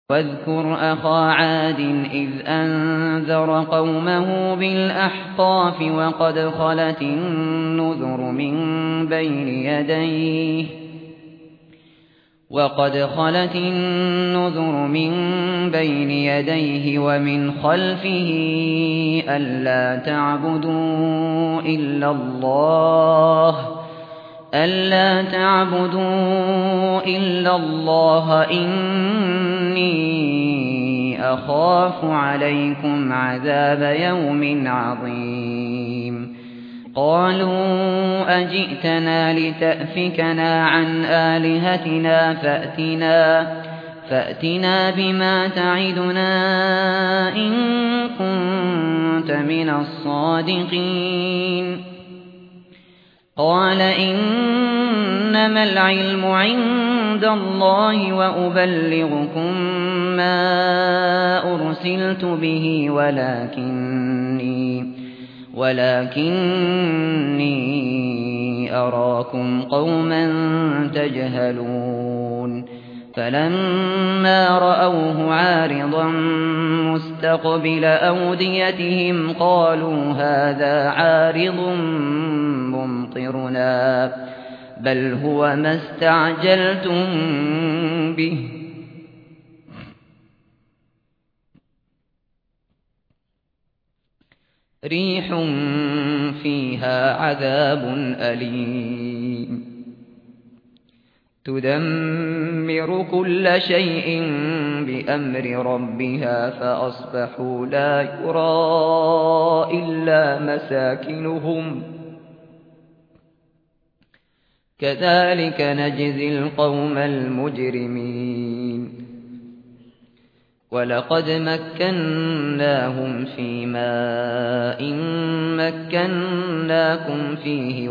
واذكر أخا عاد إذ أنذر قومه بالأحقاف وقد خلت النذر من بين يديه ومن خلفه ألا تعبدوا إلا الله إني أخاف عليكم عذاب يوم عظيم. قالوا أجئتنا لتأفكنا عن آلهتنا فأتنا بما تعدنا إن كنت من الصادقين. قال إنما العلم عند الله وأبلغكم ما أرسلت به ولكني أراكم قوما تجهلون. فلما رأوه عارضا مستقبل أوديتهم قالوا هذا عارض ممطرنا بل هو ما استعجلتم به ريح فيها عذاب أليم تدمر كل شيء بأمر ربها فأصبحوا لا يرى إلا مساكنهم كذلك نجزي القوم المجرمين. ولقد مكناهم في ماء مكناكم فيه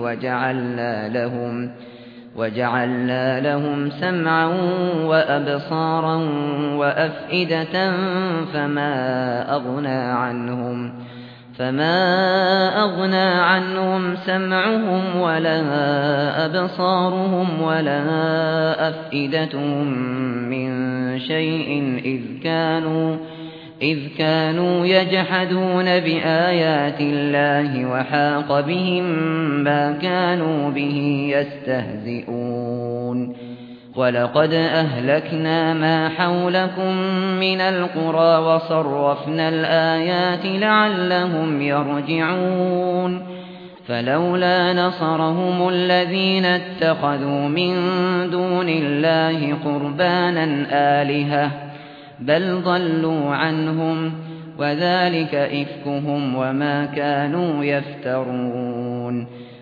وجعلنا لهم سمعا وأبصارا وأفئدة فما أغنى عنهم سمعهم ولا أبصارهم ولا أفئدتهم من شيء إذ كانوا يجحدون بآيات الله وحاق بهم ما كانوا به يستهزئون. ولقد أهلكنا ما حولكم من القرى وصرفنا الآيات لعلهم يرجعون. فلولا نصرهم الذين اتخذوا من دون الله قربانا آلهة بل ضلوا عنهم وذلك إفكهم وما كانوا يفترون.